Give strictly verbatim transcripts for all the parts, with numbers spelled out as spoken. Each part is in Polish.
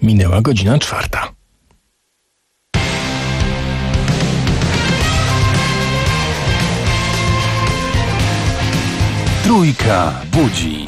Minęła godzina czwarta. Trójka budzi.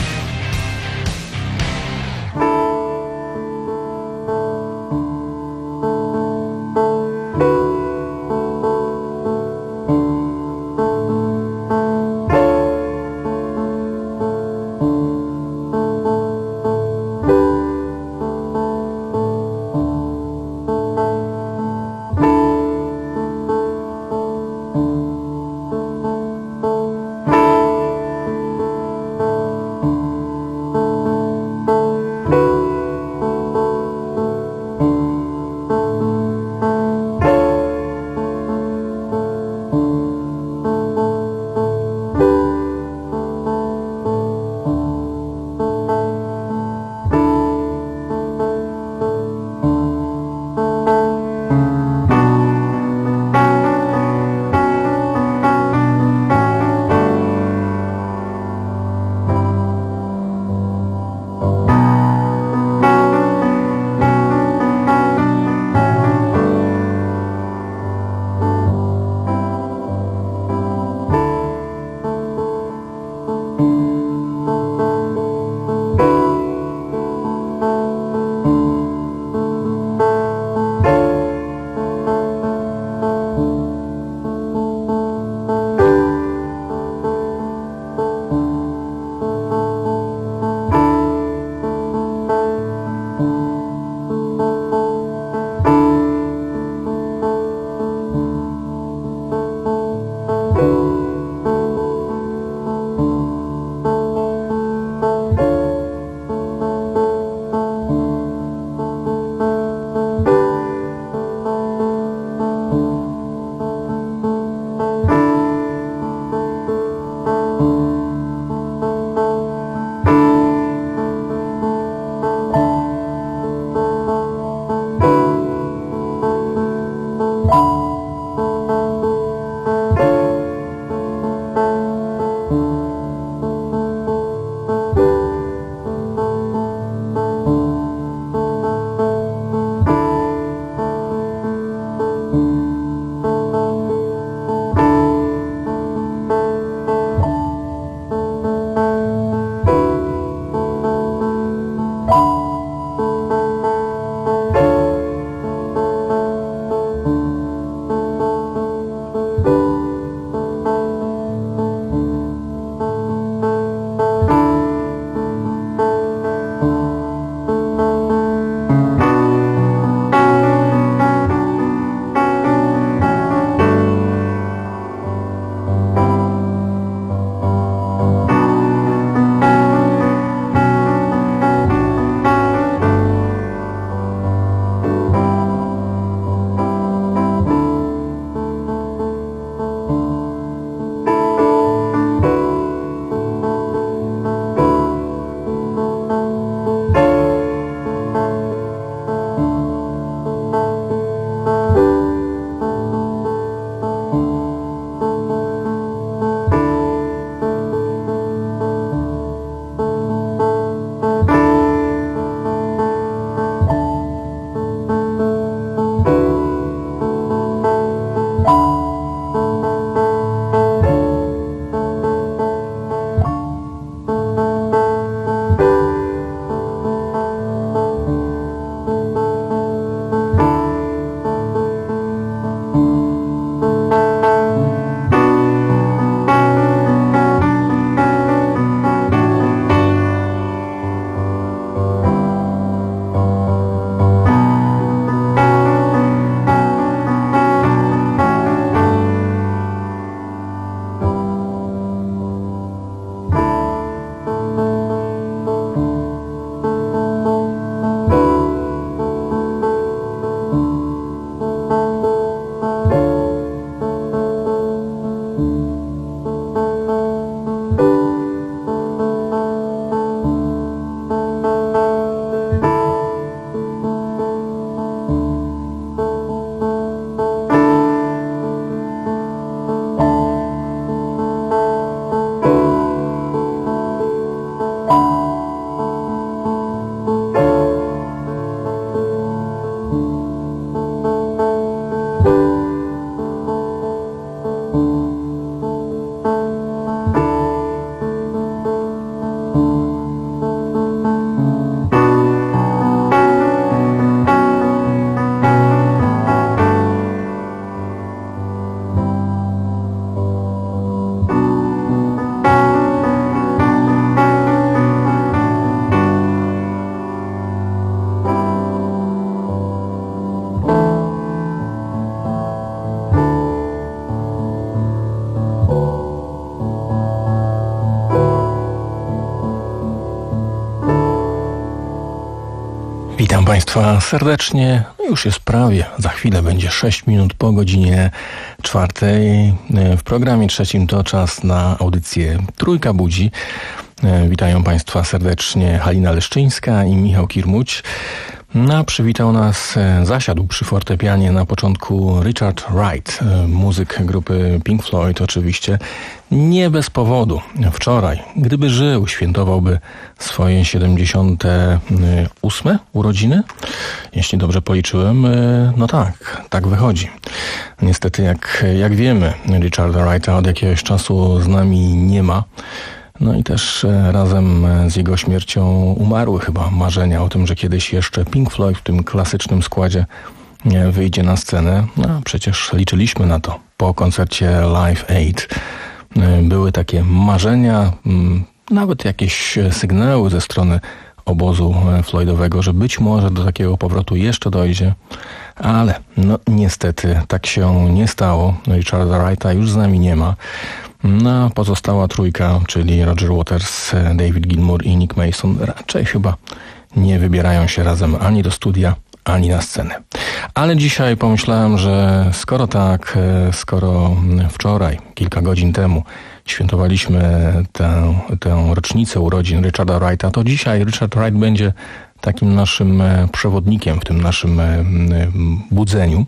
Witam Państwa serdecznie. Już jest prawie, za chwilę będzie sześć minut po godzinie czwartej. W programie trzecim to czas na audycję Trójka Budzi. Witają Państwa serdecznie Halina Leszczyńska i Michał Kirmuć. No, przywitał nas, zasiadł przy fortepianie na początku Richard Wright, muzyk grupy Pink Floyd oczywiście, nie bez powodu. Wczoraj, gdyby żył, świętowałby swoje siedemdziesiąte ósme urodziny, jeśli dobrze policzyłem. No tak, tak wychodzi. Niestety, jak, jak wiemy, Richarda Wrighta od jakiegoś czasu z nami nie ma. No i też razem z jego śmiercią umarły chyba marzenia o tym, że kiedyś jeszcze Pink Floyd w tym klasycznym składzie wyjdzie na scenę. No przecież liczyliśmy na to. Po koncercie Live Aid były takie marzenia, nawet jakieś sygnały ze strony obozu Floydowego, że być może do takiego powrotu jeszcze dojdzie. Ale no niestety tak się nie stało. Richarda Wrighta już z nami nie ma. No, pozostała trójka, czyli Roger Waters, David Gilmour i Nick Mason, raczej chyba nie wybierają się razem ani do studia, ani na scenę. Ale dzisiaj pomyślałem, że skoro tak, skoro wczoraj, kilka godzin temu świętowaliśmy tę, tę rocznicę urodzin Richarda Wrighta, to dzisiaj Richard Wright będzie takim naszym przewodnikiem w tym naszym budzeniu.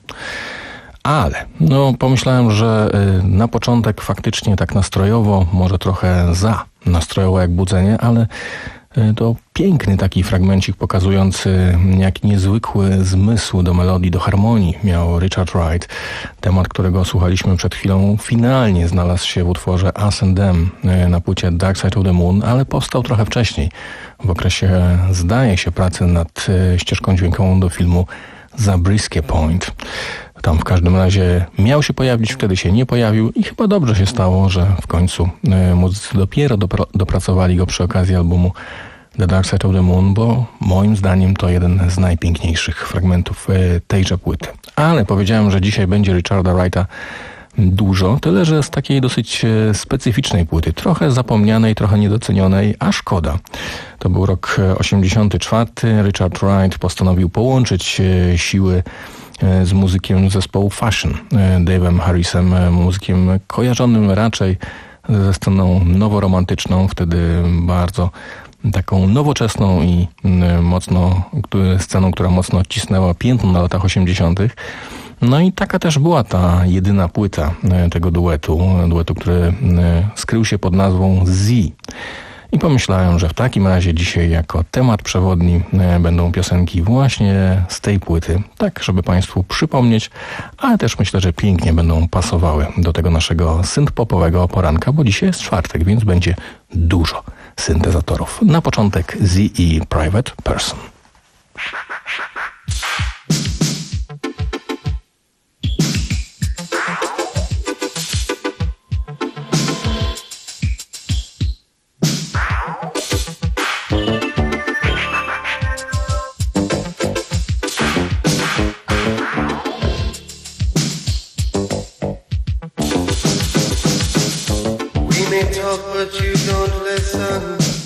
Ale no pomyślałem, że na początek faktycznie tak nastrojowo, może trochę za nastrojowo jak budzenie, ale to piękny taki fragmencik pokazujący, jak niezwykły zmysł do melodii, do harmonii miał Richard Wright. Temat, którego słuchaliśmy przed chwilą, finalnie znalazł się w utworze Us and Them na płycie Dark Side of the Moon, ale powstał trochę wcześniej, w okresie, zdaje się, pracy nad ścieżką dźwiękową do filmu Zabriskie Point. Tam w każdym razie miał się pojawić, wtedy się nie pojawił i chyba dobrze się stało, że w końcu y, muzycy dopiero dopra- dopracowali go przy okazji albumu The Dark Side of the Moon, bo moim zdaniem to jeden z najpiękniejszych fragmentów y, tejże płyty. Ale powiedziałem, że dzisiaj będzie Richarda Wrighta dużo, tyle że z takiej dosyć y, specyficznej płyty, trochę zapomnianej, trochę niedocenionej, a szkoda. To był rok osiemdziesiąty czwarty. Richard Wright postanowił połączyć y, siły z muzykiem zespołu Fashion, Dave'em Harrisem, muzykiem kojarzonym raczej ze sceną noworomantyczną, wtedy bardzo taką nowoczesną i mocno, sceną, która mocno odcisnęła piętno na latach osiemdziesiątych. No i taka też była ta jedyna płyta tego duetu, duetu, który skrył się pod nazwą Z. I pomyślałem, że w takim razie dzisiaj jako temat przewodni będą piosenki właśnie z tej płyty, tak żeby Państwu przypomnieć, ale też myślę, że pięknie będą pasowały do tego naszego synth-popowego poranka, bo dzisiaj jest czwartek, więc będzie dużo syntezatorów. Na początek Z i Private Person. But you don't listen.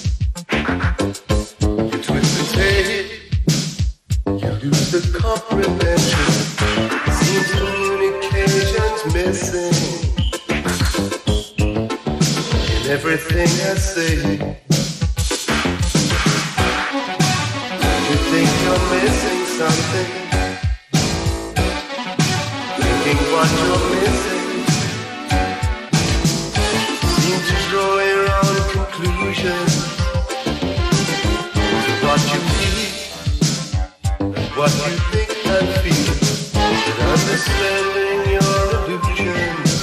You twist his head. You lose the comprehension. Seems communication's missing in everything I say. You think you're missing something, thinking what you're missing. Draw your own conclusions to what you need, what you think and feel, and understanding your illusions.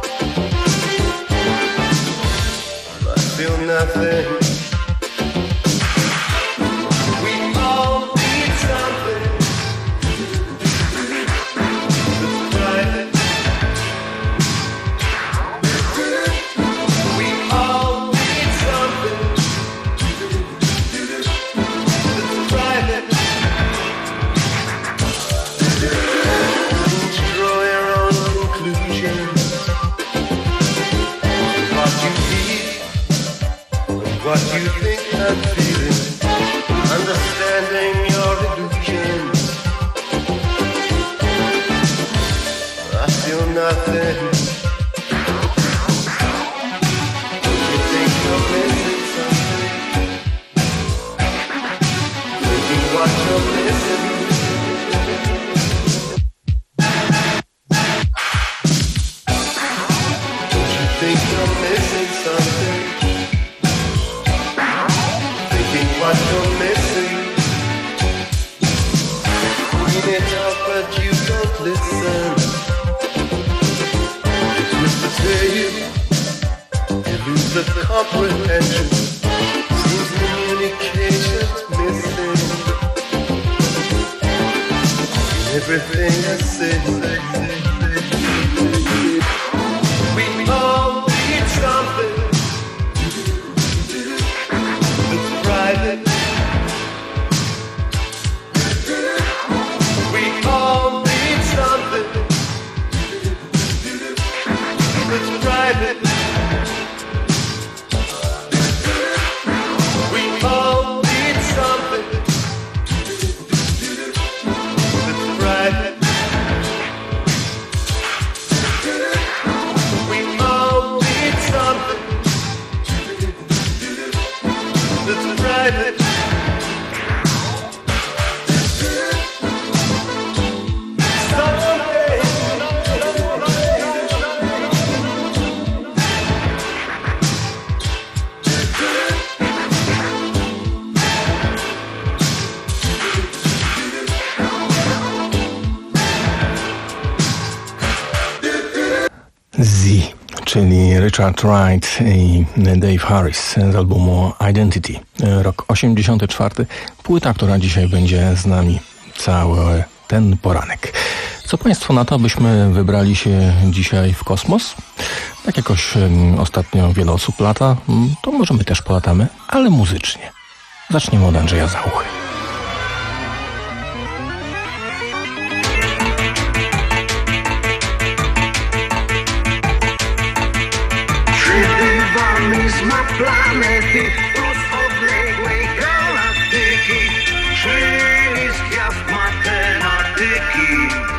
I feel nothing. We all need something that's private. What you think and feeling, understanding your illusion. you're nothing. Don't you think you're missing something? Thinking what you're missing. Don't you think you're missing something? Thinking what you're missing. You talk but you don't listen. It's whisper you, you lose the comprehension. Seems communication's missing. Everything I say, we all need something that's private. We all need something that's private. We all need something that's private. We all need something that's private. Z, czyli Richard Wright i Dave Harris z albumu Identity, rok osiemdziesiąty czwarty. Płyta, która dzisiaj będzie z nami cały ten poranek. Co Państwo na to, byśmy wybrali się dzisiaj w kosmos? Tak jakoś um, ostatnio wiele osób lata, to może my też polatamy, ale muzycznie. Zaczniemy od Andrzeja Zauchy. Przybywamy z ma planety plus odległej galaktyki, czyli z gwiazd matematyki.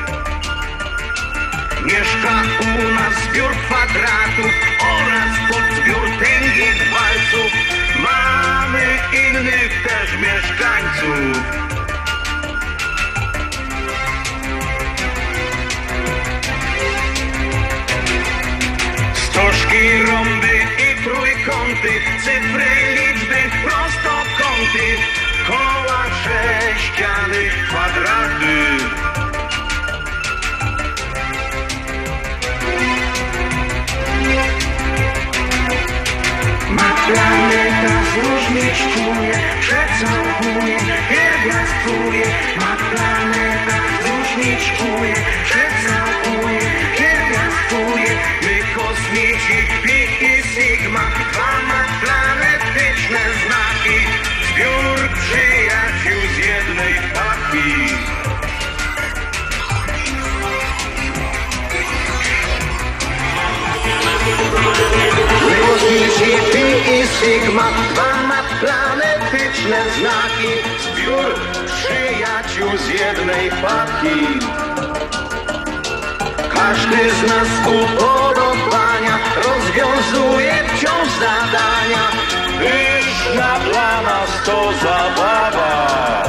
Mieszka u nas zbiór kwadratów oraz podzbiór tęgich walców. Mamy innych też mieszkańców. Stożki, rąby i trójkąty, cyfry, liczby, prostokąty, koła, sześciany, kwadraty. Ma planeta zróżnić czuje, przecałuje, pierwiastuje. Ma planeta zróżnić czuje, przecałuje, pierwiastuje. My kosmici, pi i sigma, dwa ma planetyczne znaki. Zbiór przyjaciół z jednej paki. Kosmici, pi i sigma, dwa ma planetyczne znaki. Zbiór przyjaciół z jednej paki. Każdy z nas upodobania rozwiązuje wciąż zadania. Pyszna dla nas to zabawa.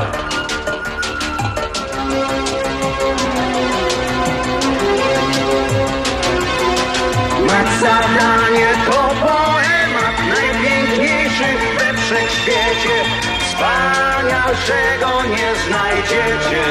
Ma zadanie to poemat najpiękniejszy we wszechświecie. Wspanialszego nie znajdziecie.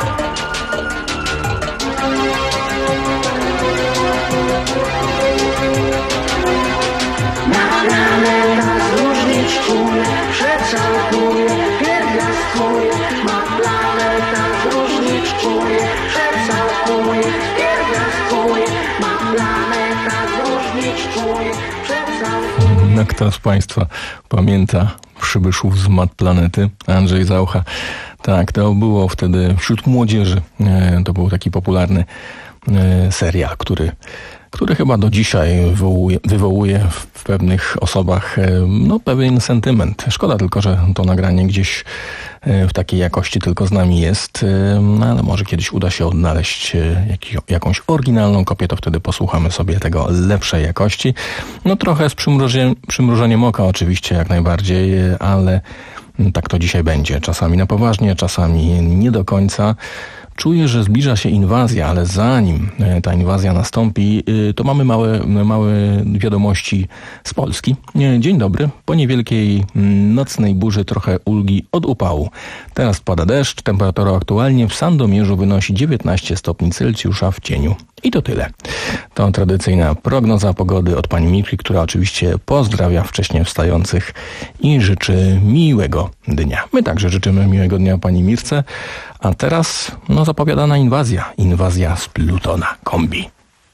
Ma planeta zróżnić czuje, przecałuje, pierwiastuje. Ma planeta zróżnić czuje, przecałuje, pierwiastuje. Ma planeta zróżnić czuje, przecałuje. No, kto z Państwa pamięta przybyszów z Mat Planety? Andrzej Zaucha. Tak, to było wtedy wśród młodzieży. To był taki popularny serial, który, który chyba do dzisiaj wywołuje, wywołuje w pewnych osobach no, pewien sentyment. Szkoda tylko, że to nagranie gdzieś w takiej jakości tylko z nami jest, no ale może kiedyś uda się odnaleźć jak, jakąś oryginalną kopię, to wtedy posłuchamy sobie tego lepszej jakości. No trochę z przymrużeniem, przymrużeniem oka oczywiście jak najbardziej, ale tak to dzisiaj będzie. Czasami na poważnie, czasami nie do końca. Czuję, że zbliża się inwazja, ale zanim ta inwazja nastąpi, to mamy małe, małe wiadomości z Polski. Dzień dobry. Po niewielkiej nocnej burzy trochę ulgi od upału. Teraz pada deszcz. Temperatura aktualnie w Sandomierzu wynosi dziewiętnaście stopni Celsjusza w cieniu. I to tyle. To tradycyjna prognoza pogody od pani Mirki, która oczywiście pozdrawia wcześnie wstających i życzy miłego dnia. My także życzymy miłego dnia pani Mirce. A teraz no zapowiadana inwazja. Inwazja z Plutona kombi.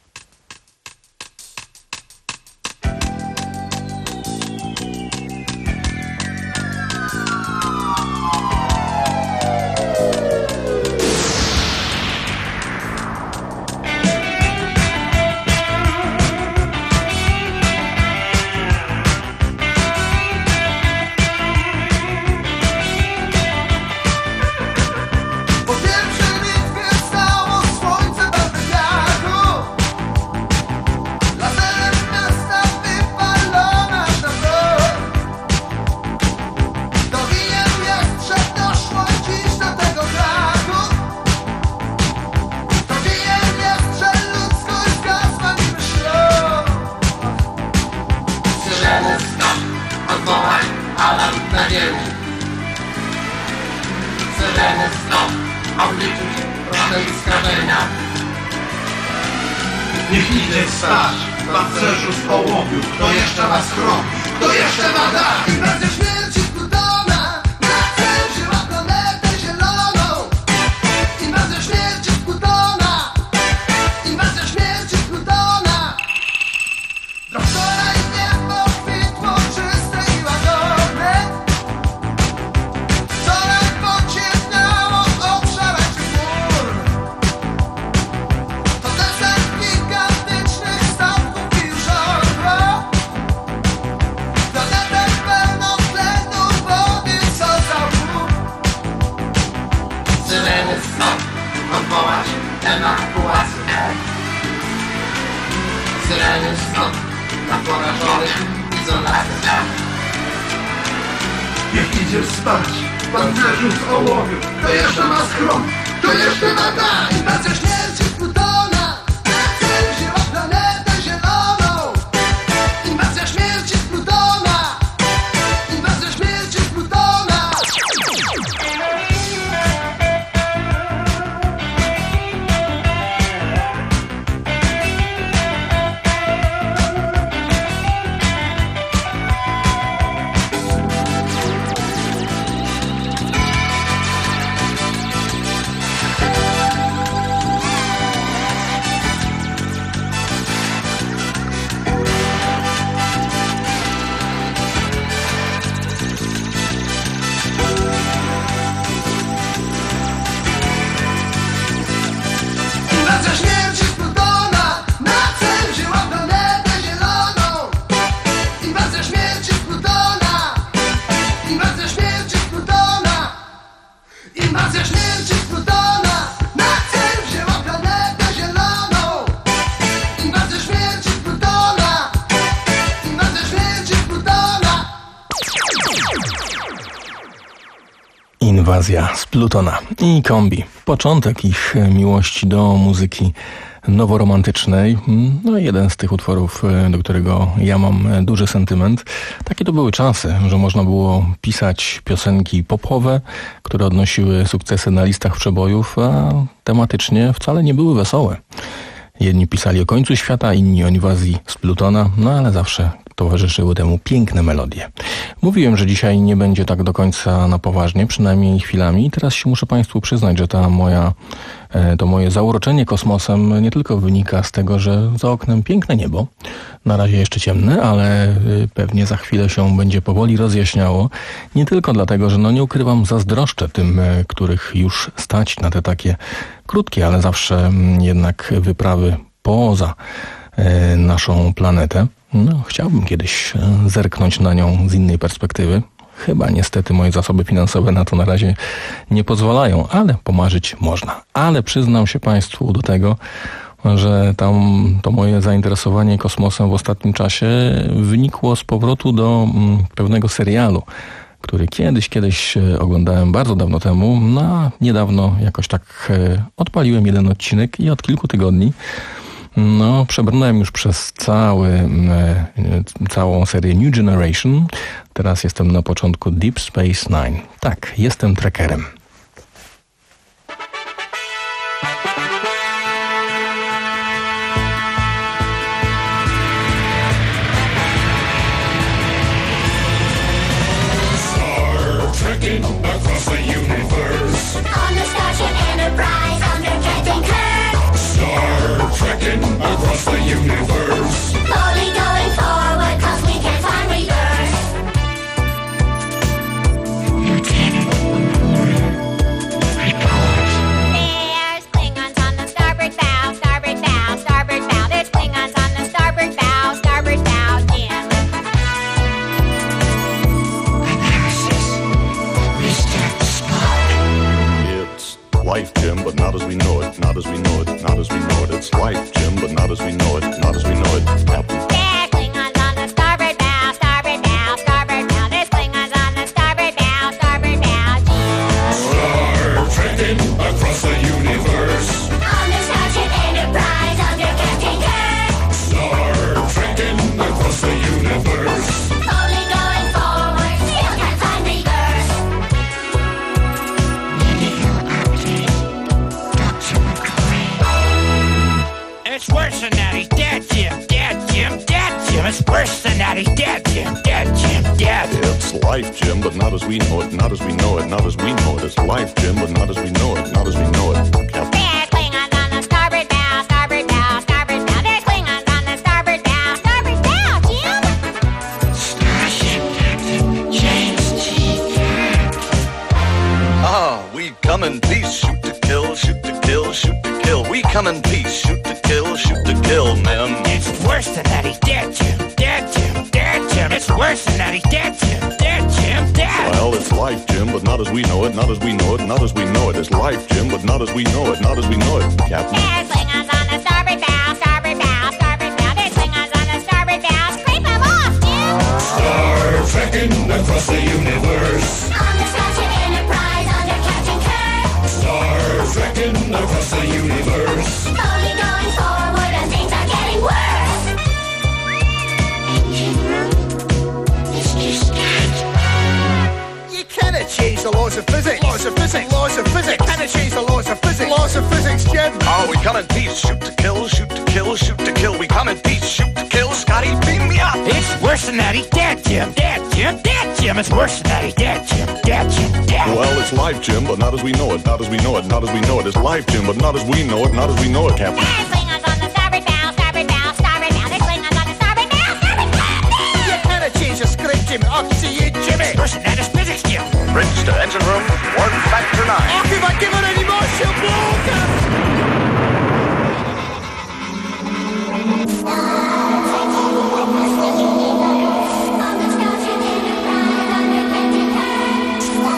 Niech idzie stać, pancerzu z ołowiu. Kto jeszcze ma schron, kto jeszcze ma dach? Inwazja śmierci Plutona na cel wzięła planetę zieloną. Inwazja śmierci Plutona. Inwazja śmierci Plutona. Wczoraj niebo kwitło czyste i łagodne. Wczoraj pociemniało obszarach gór. To desant gigantycznych statków i już orło. Planetę pełną tlenu wody, co za łuk. Syreny stąd odwołać ewakuację. Syreny stąd na porażonych izolacjach. Niech idzie spać, pancerzu z ołowiu. Kto jeszcze ma schron, kto jeszcze ma dach? Inwazja śmierci Plutona na cel wzięła planetę zieloną. Inwazja śmierci Plutona. Inwazja śmierci Plutona. Inwazja śmierci Plutona na cel wzięła planetę zieloną. Inwazja śmierci Plutona. Inwazja śmierci Plutona. Inwazja śmierci Plutona na cel wzięła planetę zieloną. Inwazja śmierci Plutona. Inwazja śmierci Plutona. Inwazja z Plutona i kombi. Początek ich miłości do muzyki noworomantycznej. No jeden z tych utworów, do którego ja mam duży sentyment. Takie to były czasy, że można było pisać piosenki popowe, które odnosiły sukcesy na listach przebojów, a tematycznie wcale nie były wesołe. Jedni pisali o końcu świata, inni o inwazji z Plutona, no ale zawsze towarzyszyły temu piękne melodie. Mówiłem, że dzisiaj nie będzie tak do końca na poważnie, przynajmniej chwilami. Teraz się muszę Państwu przyznać, że ta moja, to moje zauroczenie kosmosem nie tylko wynika z tego, że za oknem piękne niebo, na razie jeszcze ciemne, ale pewnie za chwilę się będzie powoli rozjaśniało. Nie tylko dlatego, że no nie ukrywam, zazdroszczę tym, których już stać na te takie krótkie, ale zawsze jednak wyprawy poza naszą planetę. No, chciałbym kiedyś zerknąć na nią z innej perspektywy. chyba niestety moje zasoby finansowe na to na razie nie pozwalają, ale pomarzyć można. Ale przyznam się Państwu do tego, że tam to moje zainteresowanie kosmosem w ostatnim czasie wynikło z powrotu do mm, pewnego serialu, który kiedyś, kiedyś oglądałem bardzo dawno temu, no a niedawno jakoś tak odpaliłem jeden odcinek i od kilku tygodni no, przebrnąłem już przez cały, całą serię New Generation. Teraz jestem na początku Deep Space Nine. Tak, jestem trackerem. Across the universe. On the Starship Enterprise under Captain Kirk. Star trekking across the universe. Slowly going forward cause we can't find reverse. Lieutenant, report. There's Klingons on the starboard bow, starboard bow, starboard bow. There's Klingons on the starboard bow, starboard bow, Jim. Life, Jim, but not as we know it, not as we know it, not as we know it. It's life, Jim, but not as we know it, not as we know it. Captain. There's Klingons on the starboard bow, starboard bow, starboard bow. There's Klingons on the starboard bow, starboard bow. Star trekking across the universe. On the Starship Enterprise under Captain Kirk. Star trekking across the universe. Slowly going forward, still can't find reverse. It's worse than that, he's dead, Jim, dead, Jim, dead, Jim. It's worse than that, he's dead, Jim, dead, Jim, dead. It's life, Jim, but not as we know it, not as we know it, not as we know it. It's life, Jim, but not as we know it, not as we know it. Captain. There's Klingons on the starboard bow, starboard bow, starboard bow. There's Klingons on the starboard bow, starboard bow, Jim. Starship Captain James T. Kirk. Ah, we come in peace, shoot to kill, shoot to kill, shoot to kill. We come in peace, shoot to kill, shoot to kill, men. It's worse than that, he's dead, Jim, dead, Jim, dead, Jim. It's worse than that, he's dead, Jim, dead, Jim, dead. Well, it's life, Jim, but not as we know it, not as we know it, not as we know it. It's life, Jim, but not as we know it, not as we know it. Captain. There's Klingons on the starboard bow, starboard bow, starboard bow. There's Klingons on the starboard bow. Scrape them off, Jim. Star trekking across the universe. On the Starship Enterprise under Captain Kirk. Star trekking across the universe. Slowly going forward and things are getting worse. Engine room. Mister Scott. You cannot change the laws of physics. Laws of physics. Laws of physics. You cannot change the laws of physics. Laws of physics, Jim. Ah, we come in peace, shoot to kill, shoot to kill, shoot to kill. We come in peace, shoot to kill. Scotty, beam me up. It's worse than that, he's dead, Jim, dead, Jim, dead, Jim. It's worse than that, he's dead, Jim, dead, Jim, dead. Well, it's life, Jim, but not as we know it, not as we know it, not as we know it. It's life, Jim, but not as we know it, not as we know it, Captain. There's Klingons on the starboard bow, starboard bow, starboard bow. There's Klingons on the starboard bow, starboard bow. You cannot change the script, Jim. Up to you, Jimmy. It's worse than that, it's physics, Jim. Bridge to engine room, one factor nine. Oh, if I give it any more, she'll blow. On the Starship Enterprise under Captain Kirk.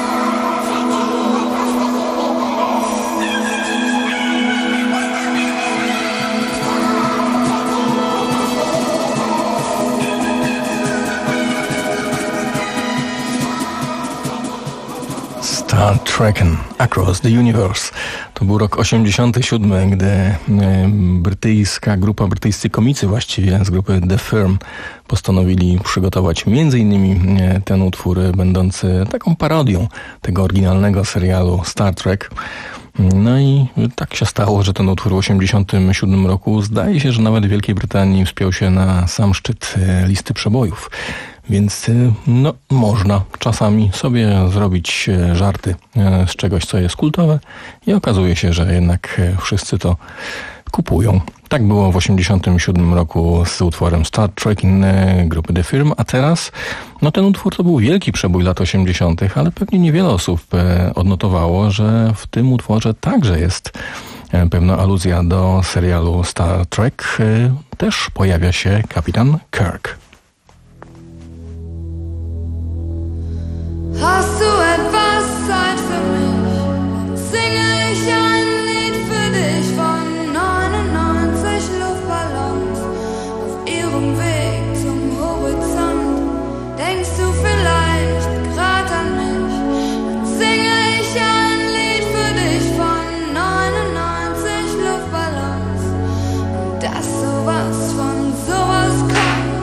Star Trekking Across the Universe. To był rok osiemdziesiąty siódmy, gdy y, brytyjska grupa, brytyjscy komicy właściwie z grupy The Firm postanowili przygotować między innymi y, ten utwór będący taką parodią tego oryginalnego serialu Star Trek. No i tak się stało, że ten utwór w osiemdziesiątym siódmym roku zdaje się, że nawet w Wielkiej Brytanii wspiął się na sam szczyt y, listy przebojów. Więc no, można czasami sobie zrobić żarty z czegoś, co jest kultowe i okazuje się, że jednak wszyscy to kupują. Tak było w osiemdziesiątym siódmym roku z utworem Star Trek grupy The Firm, a teraz no ten utwór to był wielki przebój lat osiemdziesiątych, ale pewnie niewiele osób odnotowało, że w tym utworze także jest pewna aluzja do serialu Star Trek. Też pojawia się kapitan Kirk. dass sowas von sowas kommt.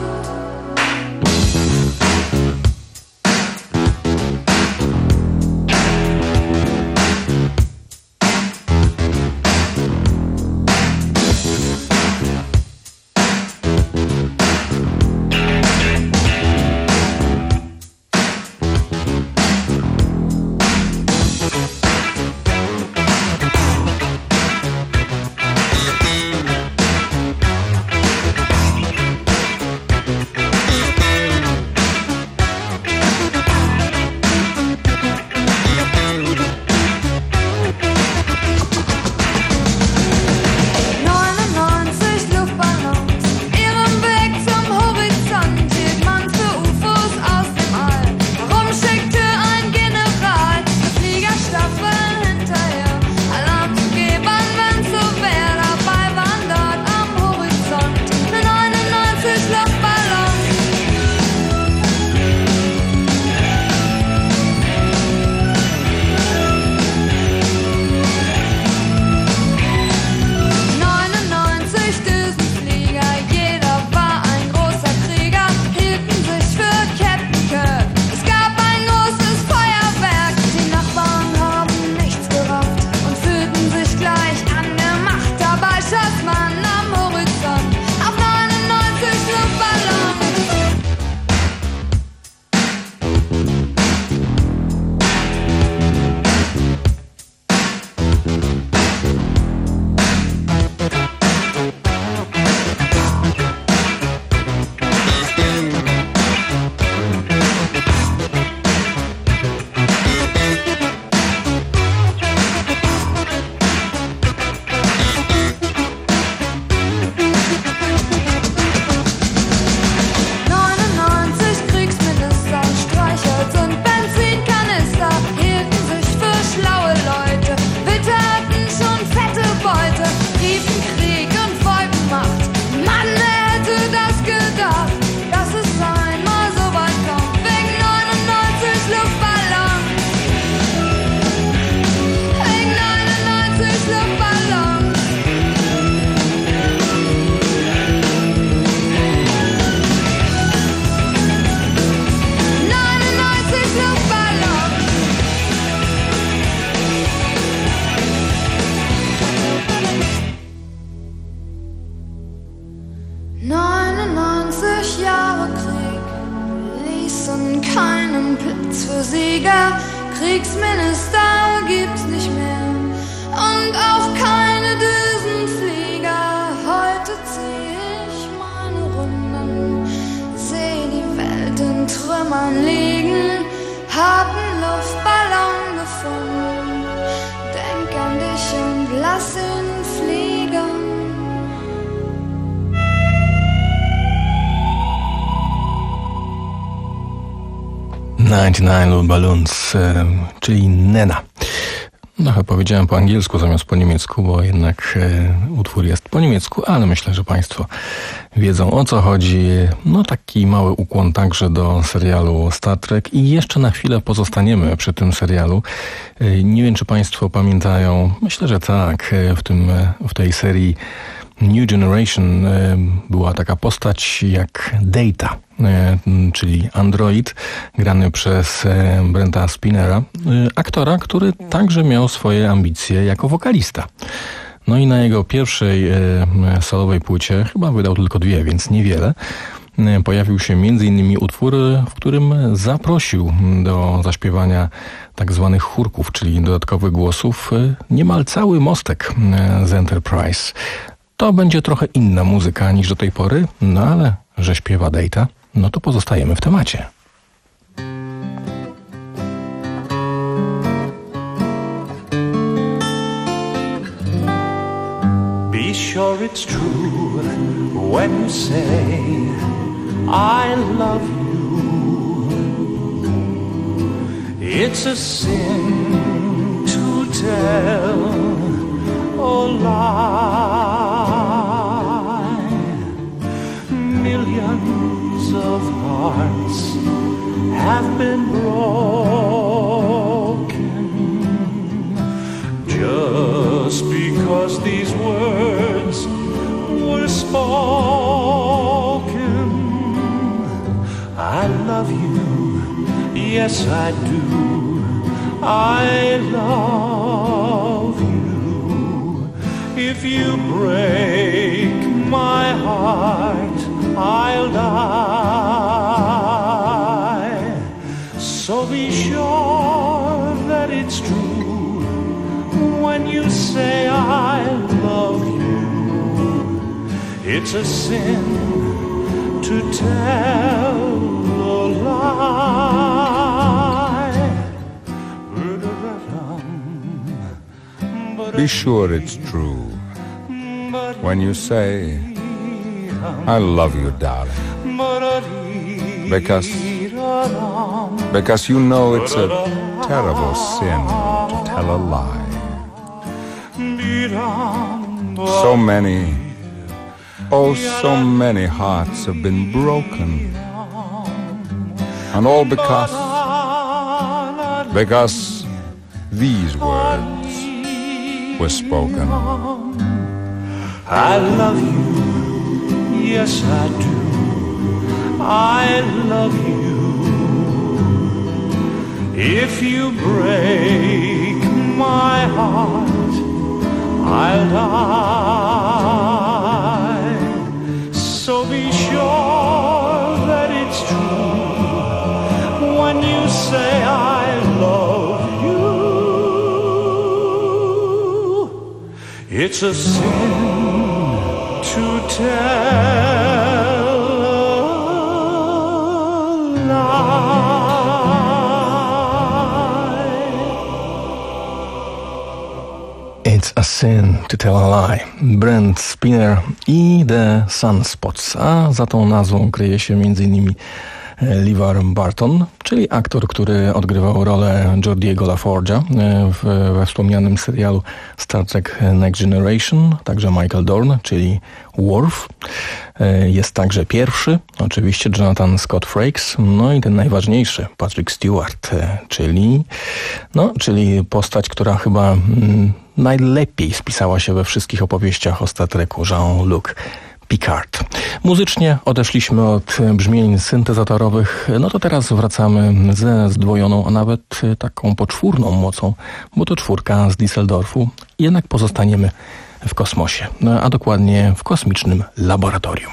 neunundneunzig Jahre Krieg ließen keinen Platz für Sieger. Kriegsminister gibt's nicht mehr und auch keine Düsenflieger. Heute zieh ich meine Runden, seh die Welt in Trümmern liegen, hab einen Luftballon gefunden, denk an dich und lass ihn fliegen. dziewięćdziesiąt Balloons, e, czyli Nena. No chyba powiedziałem po angielsku zamiast po niemiecku, bo jednak e, utwór jest po niemiecku, ale myślę, że Państwo wiedzą, o co chodzi. No taki mały ukłon także do serialu Star Trek i jeszcze na chwilę pozostaniemy przy tym serialu. E, nie wiem, czy Państwo pamiętają, myślę, że tak, w tym, w tej serii New Generation była taka postać jak Data, czyli android grany przez Brenta Spinera, aktora, który także miał swoje ambicje jako wokalista. No i na jego pierwszej solowej płycie, chyba wydał tylko dwie, więc niewiele, pojawił się między innymi utwór, w którym zaprosił do zaśpiewania tak zwanych chórków, czyli dodatkowych głosów, niemal cały mostek z Enterprise. To będzie trochę inna muzyka niż do tej pory, no ale że śpiewa Data, no to pozostajemy w temacie. Be sure it's true when you say I love you. It's a sin to tell or lie. Millions of hearts have been broken just because these words were spoken. I love you, yes I do. I love you. If you break my heart, I'll die. So be sure that it's true when you say I love you. It's a sin to tell a lie. Be sure it's true when you say I love you, darling. Because, because you know it's a terrible sin to tell a lie. So many, oh, so many hearts have been broken. And all because, because these words were spoken. I love you, yes I do. I love you. If you break my heart, I'll die. So be sure that it's true when you say I love you. It's a sin to tell a lie. It's a sin to tell a lie. Brent Spinner i The Sunspots, a za tą nazwą kryje się m.in. LeVar Burton, czyli aktor, który odgrywał rolę Geordiego LaForge'a w, we wspomnianym serialu Star Trek Next Generation, także Michael Dorn, czyli Worf. Jest także pierwszy, oczywiście Jonathan Scott Frakes, no i ten najważniejszy, Patrick Stewart, czyli, no, czyli postać, która chyba mm, najlepiej spisała się we wszystkich opowieściach o Star Treku, Jean-Luc Picard. Muzycznie odeszliśmy od brzmień syntezatorowych, no to teraz wracamy ze zdwojoną, a nawet taką poczwórną mocą, bo to czwórka z Düsseldorfu. Jednak pozostaniemy w kosmosie, a dokładnie w kosmicznym laboratorium.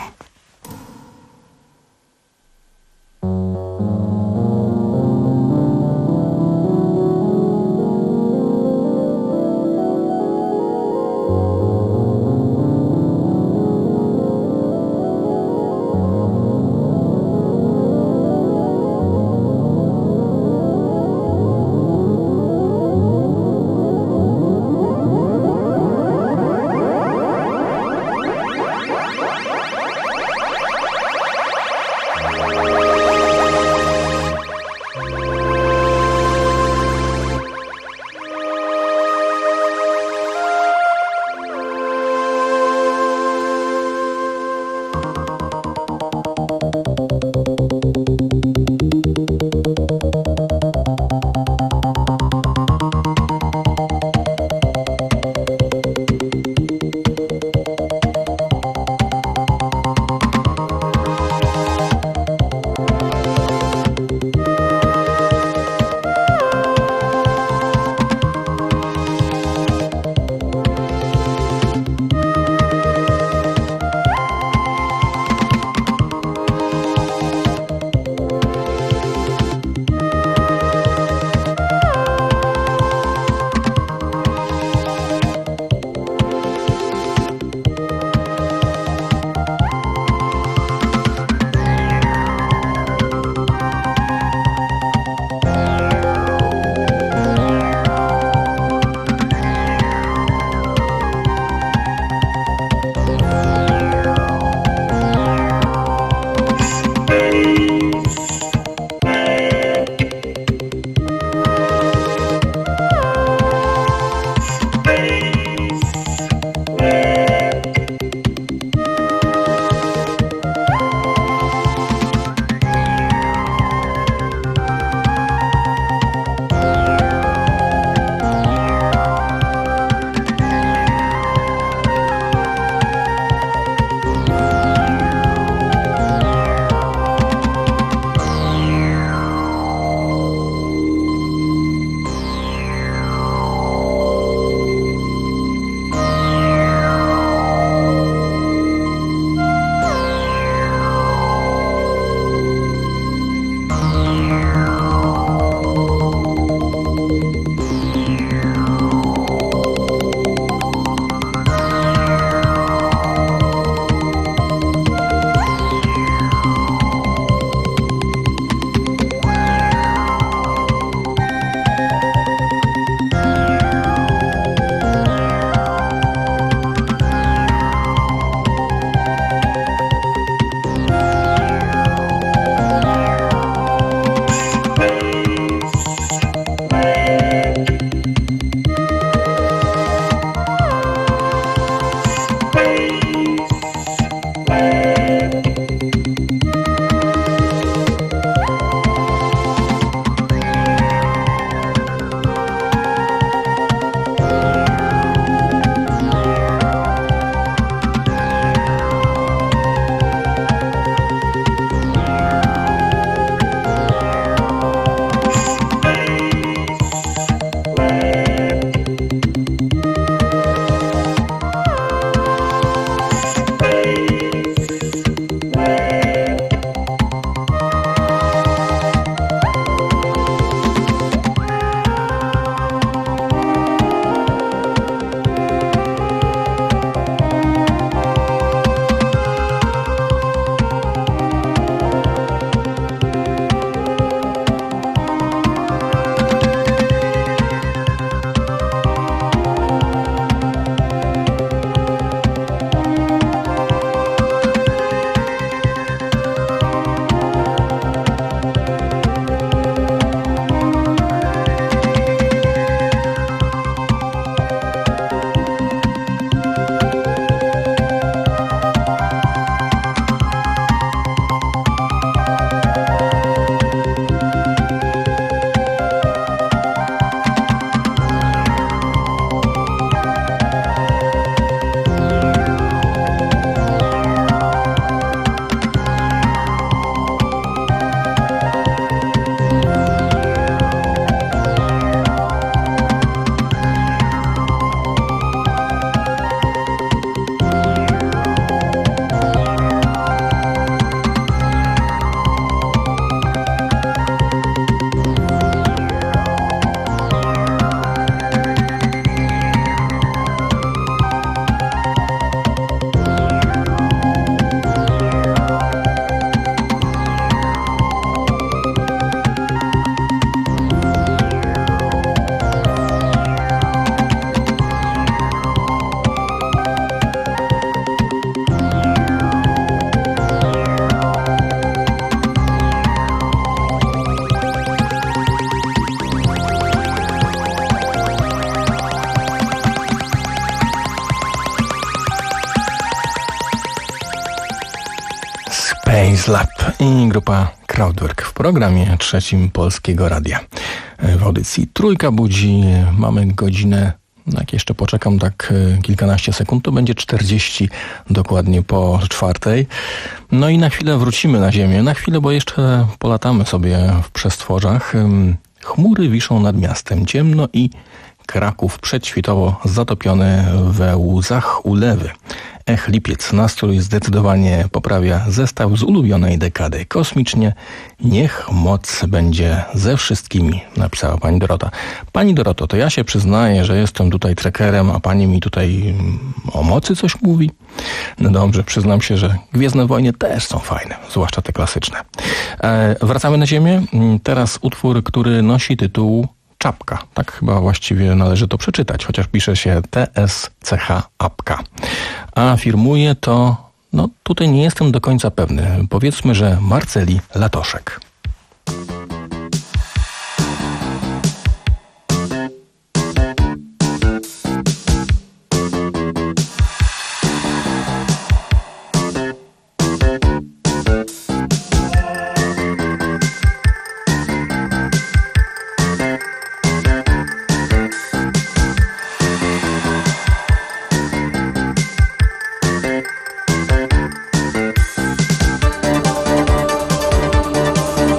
Slap i grupa Kraftwerk w programie trzecim Polskiego Radia. W audycji Trójka Budzi mamy godzinę, jak jeszcze poczekam tak kilkanaście sekund, to będzie czterdzieści dokładnie po czwartej. No i na chwilę wrócimy na ziemię, na chwilę, bo jeszcze polatamy sobie w przestworzach. Chmury wiszą nad miastem, ciemno i Kraków przedświtowo zatopiony we łzach ulewy. Ech, lipiec, nastrój zdecydowanie poprawia zestaw z ulubionej dekady. Kosmicznie, niech moc będzie ze wszystkimi, napisała pani Dorota. Pani Doroto, to ja się przyznaję, że jestem tutaj trekerem, a pani mi tutaj o mocy coś mówi? No dobrze, przyznam się, że Gwiezdne Wojny też są fajne, zwłaszcza te klasyczne. E, wracamy na ziemię. Teraz utwór, który nosi tytuł Czapka. Tak chyba właściwie należy to przeczytać, chociaż pisze się T S C H Apka. A firmuje to, no tutaj nie jestem do końca pewny. Powiedzmy, że Marceli Latoszek. Thank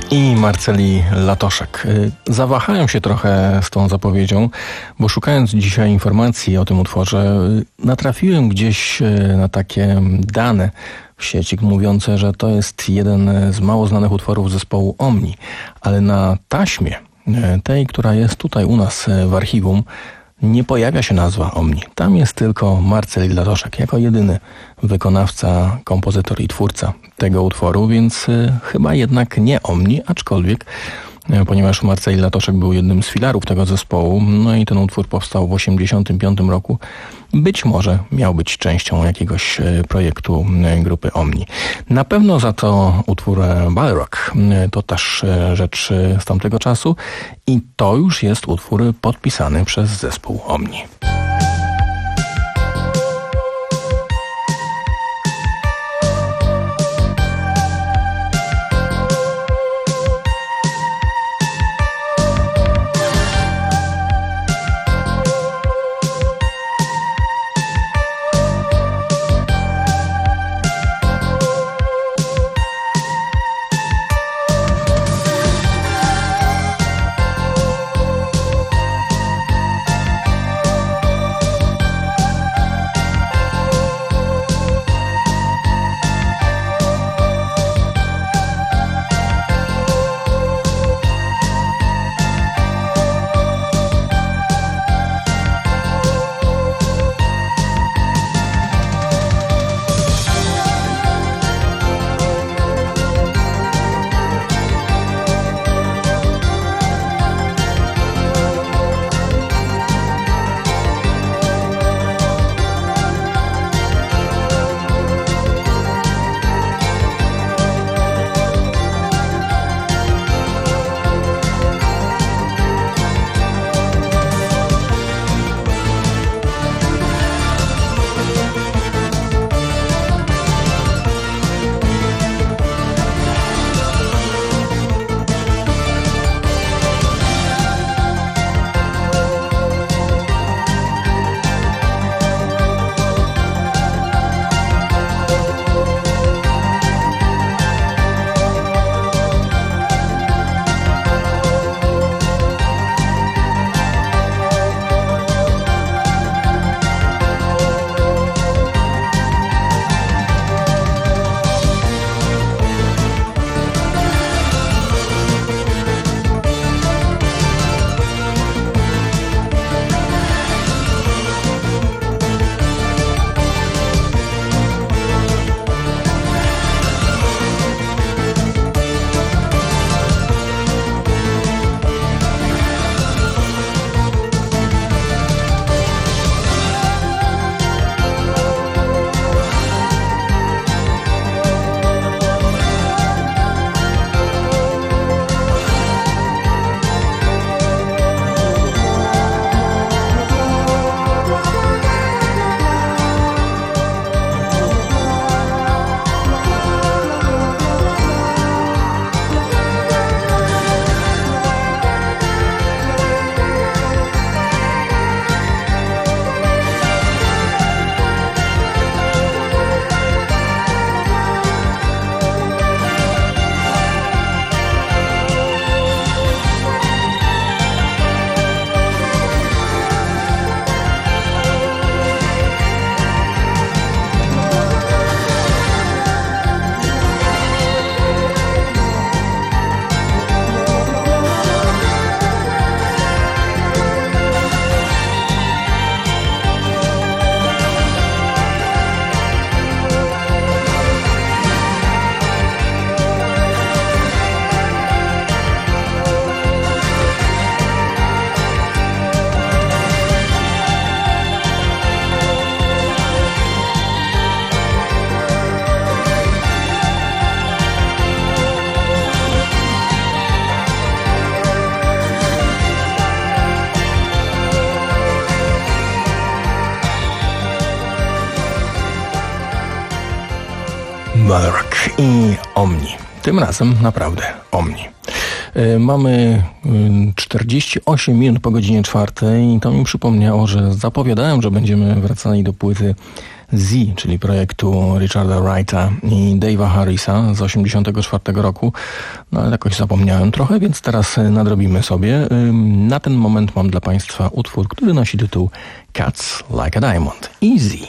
i Marceli Latoszek. Zawahałem się trochę z tą zapowiedzią, bo szukając dzisiaj informacji o tym utworze, natrafiłem gdzieś na takie dane w sieci mówiące, że to jest jeden z mało znanych utworów zespołu Omni, ale na taśmie tej, która jest tutaj u nas w archiwum, nie pojawia się nazwa Omni. Tam jest tylko Marceli Latoszek jako jedyny wykonawca, kompozytor i twórca tego utworu, więc y, chyba jednak nie Omni, aczkolwiek y, ponieważ Marceli Latoszek był jednym z filarów tego zespołu, no i ten utwór powstał w osiemdziesiątym piątym roku, być może miał być częścią jakiegoś y, projektu y, grupy Omni. Na pewno za to utwór Balrock y, to też y, rzecz y, z tamtego czasu i to już jest utwór podpisany przez zespół Omni. Balrock i Omni. Tym razem naprawdę Omni. Mamy czterdzieści osiem minut po godzinie czwartej i to mi przypomniało, że zapowiadałem, że będziemy wracali do płyty Z, czyli projektu Richarda Wrighta i Dave'a Harrisa z osiemdziesiątego czwartego roku. No ale jakoś zapomniałem trochę, więc teraz nadrobimy sobie. Na ten moment mam dla Państwa utwór, który nosi tytuł Cuts Like a Diamond. Easy.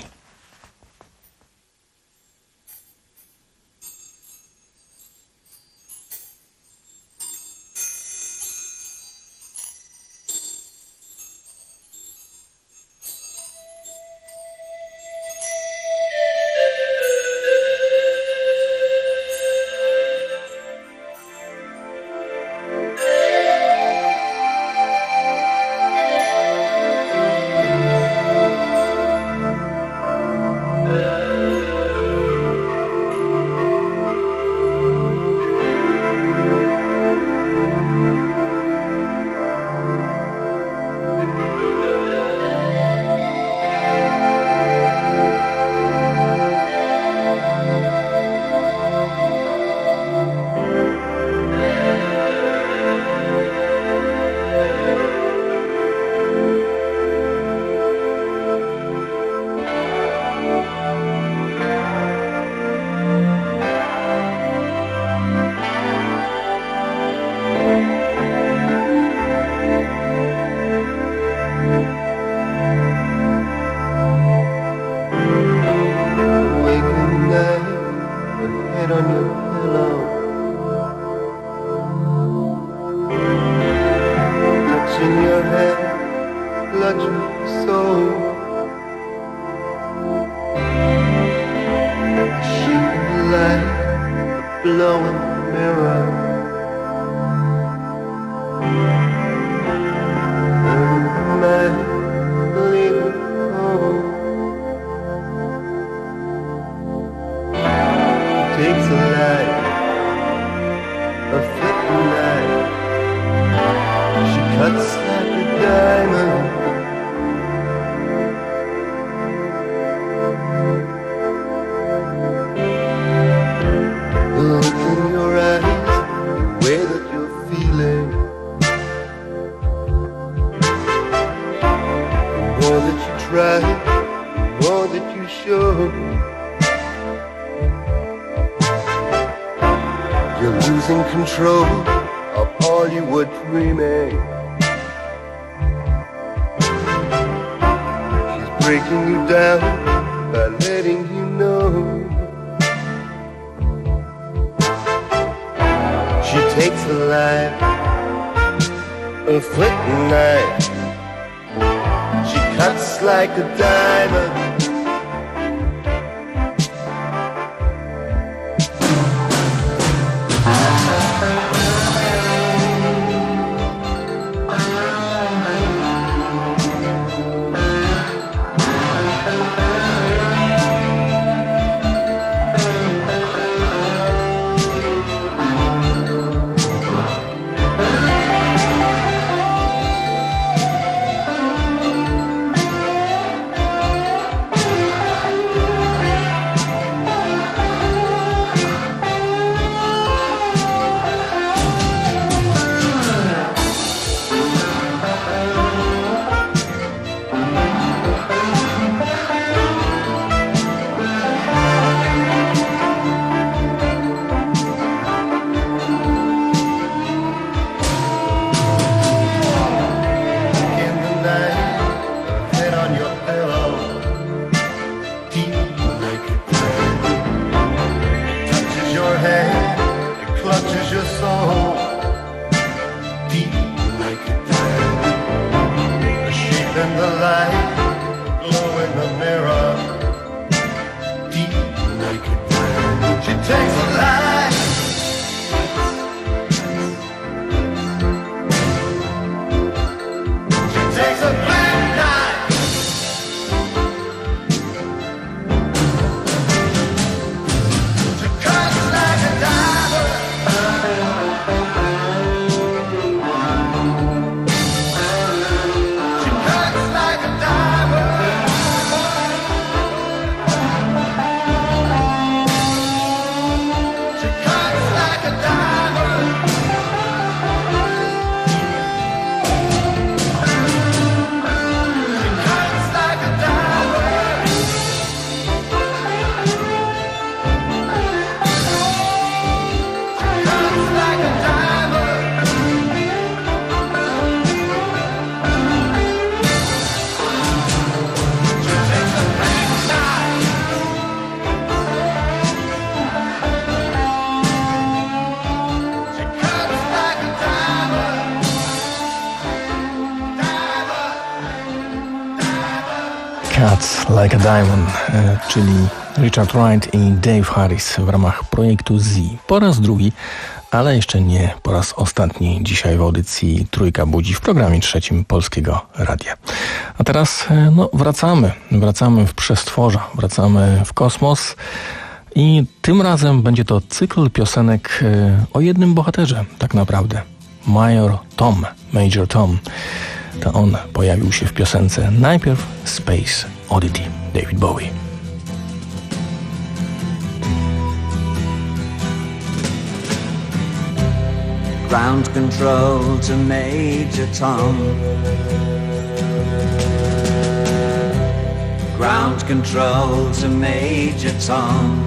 Cuts Like a Diamond, czyli Richard Wright i Dave Harris w ramach projektu Z. Po raz drugi, ale jeszcze nie po raz ostatni dzisiaj w audycji Trójka Budzi w programie trzecim Polskiego Radia. A teraz no, wracamy, wracamy w przestworza, wracamy w kosmos i tym razem będzie to cykl piosenek o jednym bohaterze tak naprawdę. Major Tom, Major Tom. To on pojawił się w piosence najpierw Space Oddity, David Bowie. Ground control to Major Tom. Ground control to Major Tom.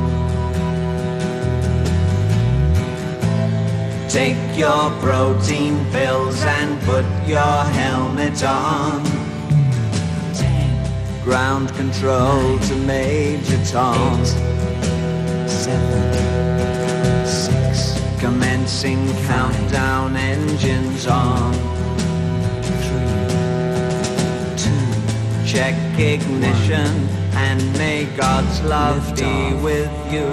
Take your protein pills and put your helmet on. Ten. Ground control to Major Tom. Eight, seven, six. Commencing countdown, engines on. Three, two. Check ignition and may God's love be with you.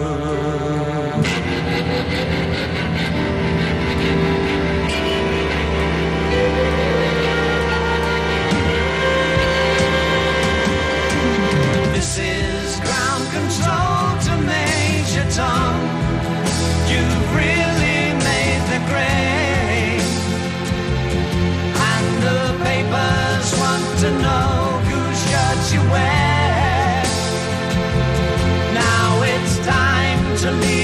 This is ground control to Major Tom. You've really made the grade, and the papers want to know whose shirts you wear. Now it's time to leave.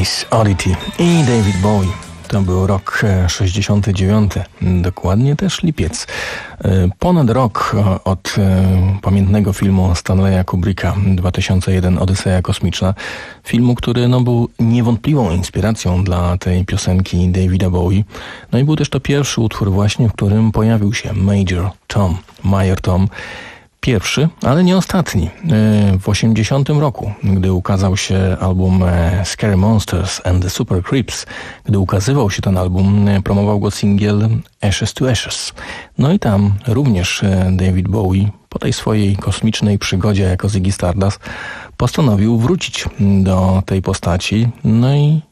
Space Oddity i David Bowie. To był rok sześćdziesiąty dziewiąty, dokładnie też lipiec. Ponad rok od pamiętnego filmu Stanleya Kubricka dwa tysiące jeden Odyseja kosmiczna. Filmu, który no, był niewątpliwą inspiracją dla tej piosenki Davida Bowie. No i był też to pierwszy utwór właśnie, w którym pojawił się Major Tom, Major Tom. Pierwszy, ale nie ostatni. W osiemdziesiątym roku, gdy ukazał się album Scary Monsters and the Super Creeps, gdy ukazywał się ten album, promował go singiel Ashes to Ashes. No i tam również David Bowie po tej swojej kosmicznej przygodzie jako Ziggy Stardust postanowił wrócić do tej postaci. No i